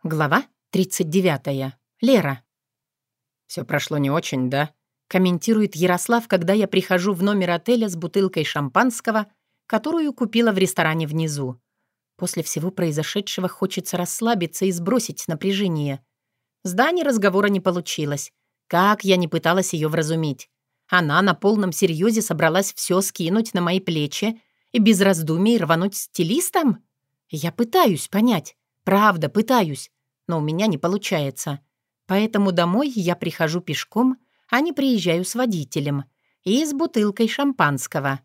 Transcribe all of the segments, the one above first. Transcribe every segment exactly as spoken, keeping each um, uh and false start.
Глава тридцать девятая. Лера. «Все прошло не очень, да?» — комментирует Ярослав, когда я прихожу в номер отеля с бутылкой шампанского, которую купила в ресторане внизу. После всего произошедшего хочется расслабиться и сбросить напряжение. С Даней разговора не получилось. Как я не пыталась ее вразумить. Она на полном серьезе собралась все скинуть на мои плечи и без раздумий рвануть стилистом? Я пытаюсь понять. Правда, пытаюсь. Но у меня не получается. Поэтому домой я прихожу пешком, а не приезжаю с водителем. И с бутылкой шампанского.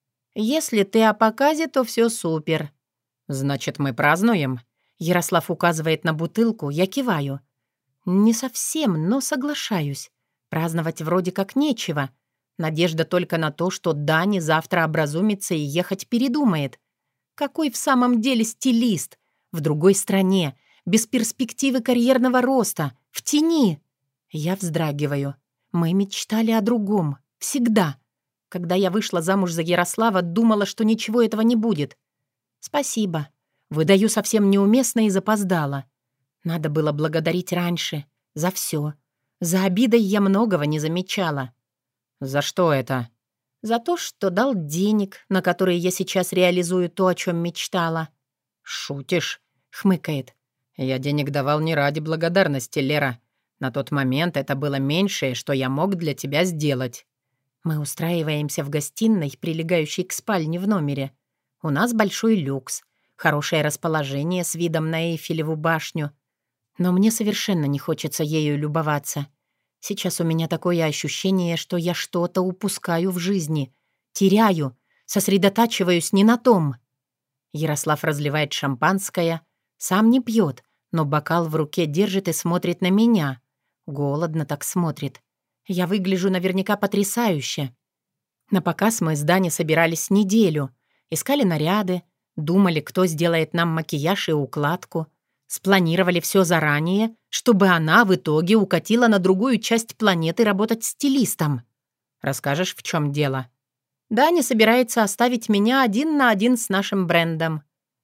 Если ты о показе, то все супер. Значит, мы празднуем? Ярослав указывает на бутылку, я киваю. Не совсем, но соглашаюсь. Праздновать вроде как нечего. Надежда только на то, что Дани завтра образумится и ехать передумает. Какой в самом деле стилист? В другой стране, без перспективы карьерного роста, в тени. Я вздрагиваю. Мы мечтали о другом. Всегда. Когда я вышла замуж за Ярослава, думала, что ничего этого не будет. Спасибо. Выдаю совсем неуместно и запоздала. Надо было благодарить раньше. За все. За обидой я многого не замечала. За что это? За то, что дал денег, на которые я сейчас реализую то, о чем мечтала. Шутишь? Хмыкает. «Я денег давал не ради благодарности, Лера. На тот момент это было меньшее, что я мог для тебя сделать». Мы устраиваемся в гостиной, прилегающей к спальне в номере. У нас большой люкс, хорошее расположение с видом на Эйфелеву башню. Но мне совершенно не хочется ею любоваться. Сейчас у меня такое ощущение, что я что-то упускаю в жизни. Теряю, сосредотачиваюсь не на том. Ярослав разливает шампанское. Сам не пьет, но бокал в руке держит и смотрит на меня. Голодно так смотрит. Я выгляжу наверняка потрясающе. На показ мы с Даней собирались неделю. Искали наряды, думали, кто сделает нам макияж и укладку. Спланировали все заранее, чтобы она в итоге укатила на другую часть планеты работать стилистом. Расскажешь, в чем дело? Даня собирается оставить меня один на один с нашим брендом.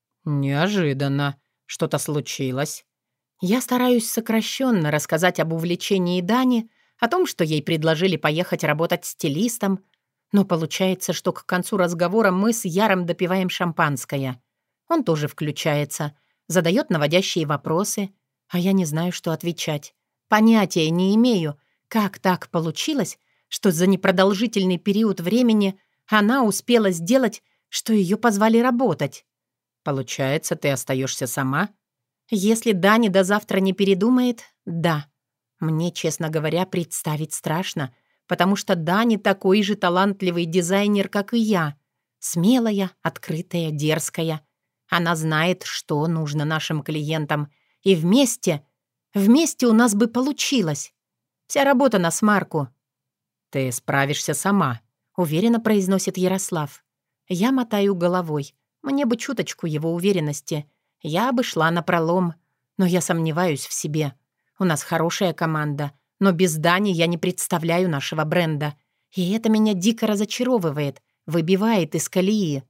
Неожиданно. Что-то случилось. Я стараюсь сокращенно рассказать об увлечении Дани, о том, что ей предложили поехать работать стилистом, но получается, что к концу разговора мы с Яром допиваем шампанское. Он тоже включается, задает наводящие вопросы, а я не знаю, что отвечать. Понятия не имею, как так получилось, что за непродолжительный период времени она успела сделать, что ее позвали работать. Получается, ты остаешься сама? Если Дани до завтра не передумает, да. Мне, честно говоря, представить страшно, потому что Дани такой же талантливый дизайнер, как и я. Смелая, открытая, дерзкая. Она знает, что нужно нашим клиентам. И вместе, вместе у нас бы получилось. Вся работа на смарку. «Ты справишься сама», — уверенно произносит Ярослав. Я мотаю головой. Мне бы чуточку его уверенности. Я бы шла напролом. Но я сомневаюсь в себе. У нас хорошая команда. Но без Дани я не представляю нашего бренда. И это меня дико разочаровывает. Выбивает из колеи.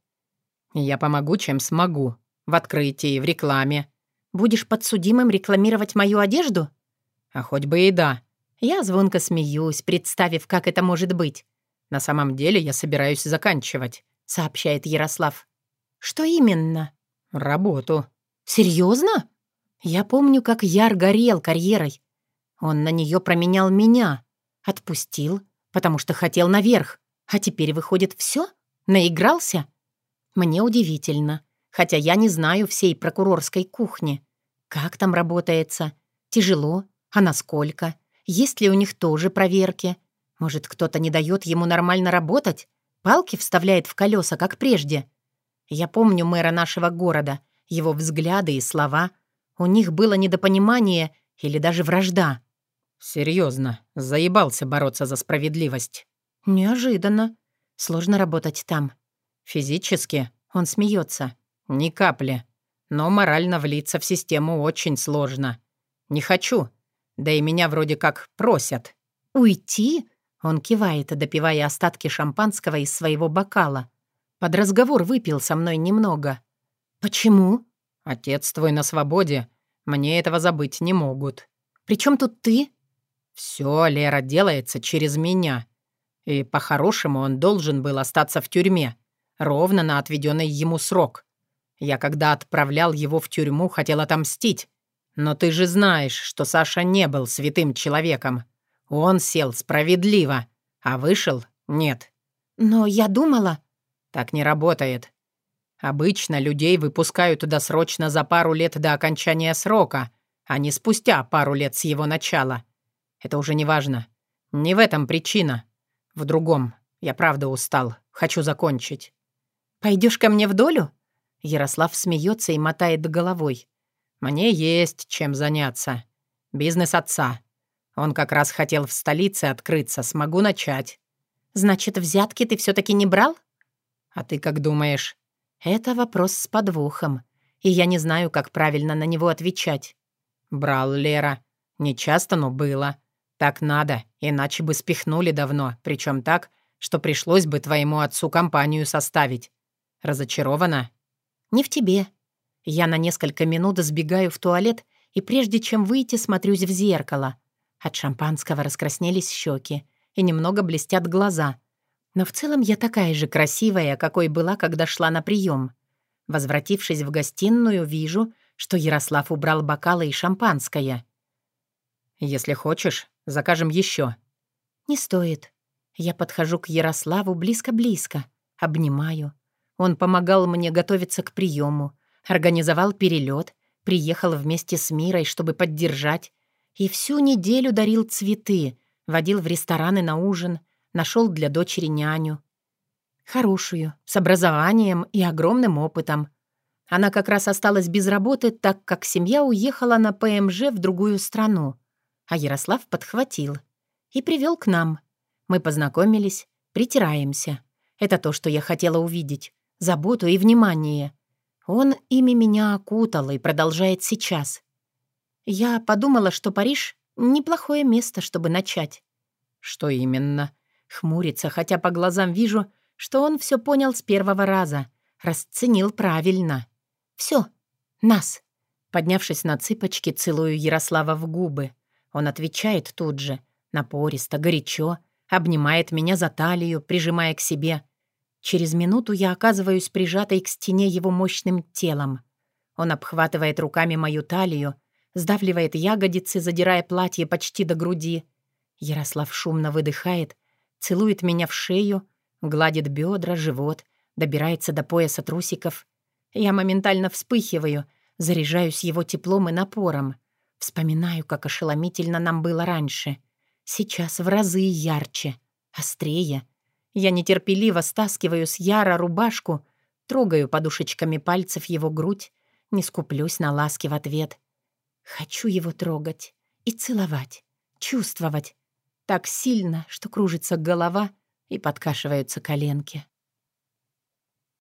Я помогу, чем смогу. В открытии, в рекламе. Будешь подсудимым рекламировать мою одежду? А хоть бы и да. Я звонко смеюсь, представив, как это может быть. На самом деле я собираюсь заканчивать, сообщает Ярослав. «Что именно?» «Работу». «Серьезно?» Я помню, как Яр горел карьерой. Он на нее променял меня. Отпустил, потому что хотел наверх. А теперь, выходит, все? Наигрался? Мне удивительно, хотя я не знаю всей прокурорской кухни. Как там работается? Тяжело? А насколько? Есть ли у них тоже проверки? Может, кто-то не дает ему нормально работать? Палки вставляет в колеса, как прежде?» Я помню мэра нашего города, его взгляды и слова. У них было недопонимание или даже вражда. «Серьезно, заебался бороться за справедливость». «Неожиданно. Сложно работать там». «Физически?» — он смеется. «Ни капли. Но морально влиться в систему очень сложно. Не хочу. Да и меня вроде как просят». «Уйти?» — он кивает, допивая остатки шампанского из своего бокала. Под разговор выпил со мной немного. «Почему?» «Отец твой на свободе. Мне этого забыть не могут. «При чем тут ты?» «Все, Лера, делается через меня. И по-хорошему он должен был остаться в тюрьме, ровно на отведенный ему срок. Я, когда отправлял его в тюрьму, хотел отомстить. Но ты же знаешь, что Саша не был святым человеком. Он сел справедливо, а вышел — нет». «Но я думала...» «Так не работает. Обычно людей выпускают досрочно за пару лет до окончания срока, а не спустя пару лет с его начала. Это уже не важно. Не в этом причина. В другом. Я правда устал. Хочу закончить». «Пойдешь ко мне в долю?» Ярослав смеется и мотает головой. «Мне есть чем заняться. Бизнес отца. Он как раз хотел в столице открыться. Смогу начать». «Значит, взятки ты все-таки не брал?» «А ты как думаешь?» Это вопрос с подвохом, и я не знаю, как правильно на него отвечать. «Брал, Лера. Не часто, но было. Так надо, иначе бы спихнули давно, причем так, что пришлось бы твоему отцу компанию составить. Разочарована?» «Не в тебе». Я на несколько минут сбегаю в туалет, и прежде чем выйти, смотрюсь в зеркало. От шампанского раскраснелись щеки, и немного блестят глаза. Но в целом я такая же красивая, какой была, когда шла на прием. Возвратившись в гостиную, вижу, что Ярослав убрал бокалы и шампанское. «Если хочешь, закажем еще». «Не стоит». Я подхожу к Ярославу близко-близко, обнимаю. Он помогал мне готовиться к приему, организовал перелет, приехал вместе с Мирой, чтобы поддержать, и всю неделю дарил цветы, водил в рестораны на ужин, нашел для дочери няню. Хорошую, с образованием и огромным опытом. Она как раз осталась без работы, так как семья уехала на ПМЖ в другую страну. А Ярослав подхватил и привел к нам. Мы познакомились, притираемся. Это то, что я хотела увидеть. Заботу и внимание. Он ими меня окутал и продолжает сейчас. Я подумала, что Париж — неплохое место, чтобы начать. «Что именно?» Хмурится, хотя по глазам вижу, что он все понял с первого раза. Расценил правильно. Все, нас. Поднявшись на цыпочки, целую Ярослава в губы. Он отвечает тут же, напористо, горячо, обнимает меня за талию, прижимая к себе. Через минуту я оказываюсь прижатой к стене его мощным телом. Он обхватывает руками мою талию, сдавливает ягодицы, задирая платье почти до груди. Ярослав шумно выдыхает, целует меня в шею, гладит бедра, живот, добирается до пояса трусиков. Я моментально вспыхиваю, заряжаюсь его теплом и напором. Вспоминаю, как ошеломительно нам было раньше. Сейчас в разы ярче, острее. Я нетерпеливо стаскиваю с Яра рубашку, трогаю подушечками пальцев его грудь, не скуплюсь на ласки в ответ. Хочу его трогать и целовать, чувствовать. Так сильно, что кружится голова и подкашиваются коленки.